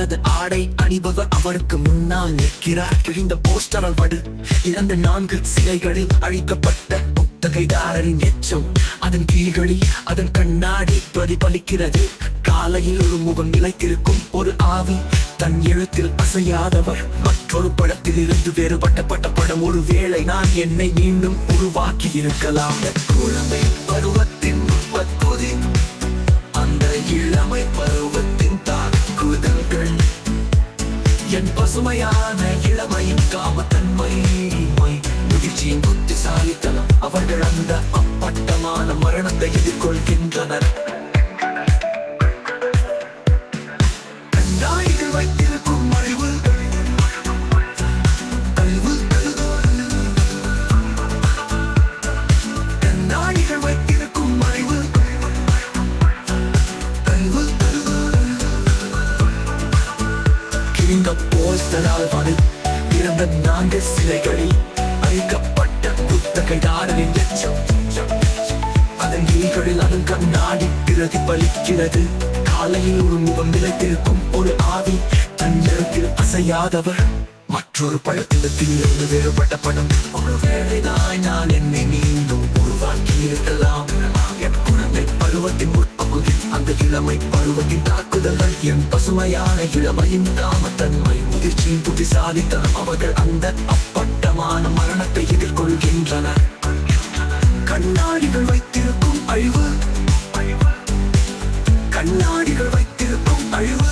அவனது ஆடை அணிபவர் அவருக்கு முன்னால் நிற்கிறார். கிழிந்த போஸ்டரால் வடு இறந்த 4 சிலைகளில் அழிக்கப்பட்ட புத்தகைதாரரின் எச்சம் அதன் கீழ்களில் அதன் கண்ணாடி பிரதிபலிக்கிறது. காலையில் ஒரு முகம் நிலைத்திருக்கும் ஒரு ஆவி, தன் எழுத்தில் அசையாதவர். மற்றொரு படத்தில் இருந்து வேறுபட்ட படம். ஒருவேளை நான் என்னை மீண்டும் உருவாக்கி இருக்கலாம். குழந்தை பருவத்தின் உற்பத்தி, அந்த இளமை பருவத்தின் தாக்குதல்கள், என் பசுமையான இளமையின் காமத்தன்மை, முதிர்ச்சியின் புத்திசாலித்தனம். அவர்கள் அந்த அப்பட்டமான மரணத்தை எதிர்கொள்கின்றனர். கண்ணாடிகள் வைத்திருக்கும் அறிவு, கண்ணாடிகள் வைத்திருக்கும் அறிவு, கிழிந்த போஸ்டரால் வடு இறந்த 4 சிலைகளில் அழிக்கப்பட்ட புத்தகைதாரரின் எச்சம் அதன் கீழ்களில் அதன் கண்ணாடி பிரதிபலிக்கிறது. காலையில் ஒரு முகம் நிலைத்திருக்கும் ஒரு ஆவி, தன் நிறத்தில் அசையாதவர். மற்றொரு படத்தில் இருந்து வேறுபட்ட படம். ஒருவேளை நான் என்னை மீண்டும் உருவாக்கி இருக்கலாம். என் குழந்தை பருவத்தின் உட்பகுதி, அந்த இளமை பருவத்தின் தாக்குதல்கள், என் பசுமையான இளமையின் காமத்தன்மை, முதிர்ச்சியின் புத்திசாலித்தனம். அவர்கள் அந்த அப்பட்டமான மரணத்தை எதிர்கொள்கின்றனர். கண்ணாடிகள் வைத்திருக்கும் அழிவு, கண்ணாடிகள் வைத்திருக்கும் அழிவு.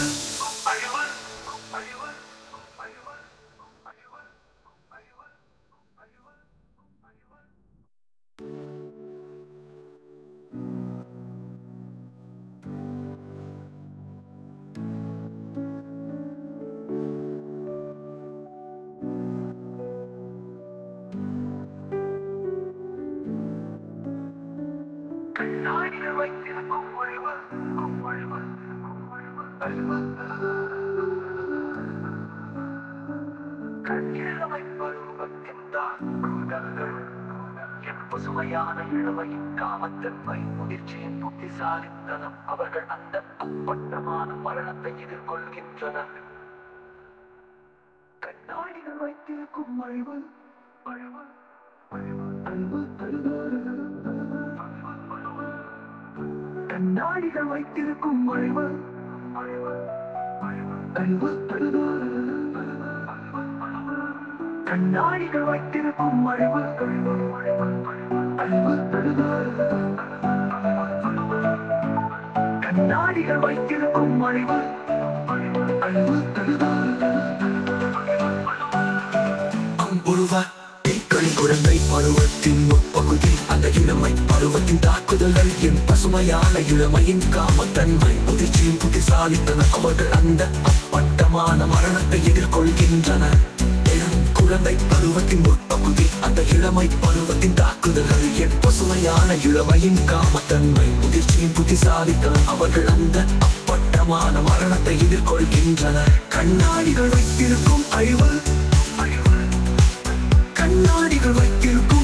கண்ணாடிகள் வைத்திருக்கும் அழிவு, இளமை பருவத்தின் தாக்குதல்கள், என் பசுமையான இளமையின் காமத்தன்மை, முதிர்ச்சியின் புத்திசாலித்தனம். அவர்கள் அந்த அப்பட்டமான மரணத்தை எதிர்கொள்கின்றனர். கண்ணாடிகள் வைத்திருக்கும் அழிவு, கண்ணாடிகள் வைத்திருக்கும் அழிவு, கண்ணாடிகள் வைத்திருக்கும் அழிவு, கண்ணாடிகள் வைத்திருக்கும் அழிவு. அம்புருவ குழந்தை பருவத்தின் முற்பகுதி, அந்த இளமை பருவத்தின் தாக்குதல்கள், என் பசுமையான இளமையின் காமத்தன்மை, முதிர்ச்சியின் புத்திசாலித்தனம். அவர்கள் அந்த அப்பட்டமான மரணத்தை எதிர்கொள்கின்றனர். குழந்தை பருவத்தின் முற்பகுதி, அந்த இளமை பருவத்தின் தாக்குதல்கள், என் பசுமையான இளமையின் காமத்தன்மை, முதிர்ச்சியின் புத்திசாலித்தனம். அவர்கள் அந்த அப்பட்டமான மரணத்தை எதிர்கொள்கின்றனர். கண்ணாடிகள் வைத்திருக்கும் அழிவு, கண்ணாடிகள் வைத்திருக்கும்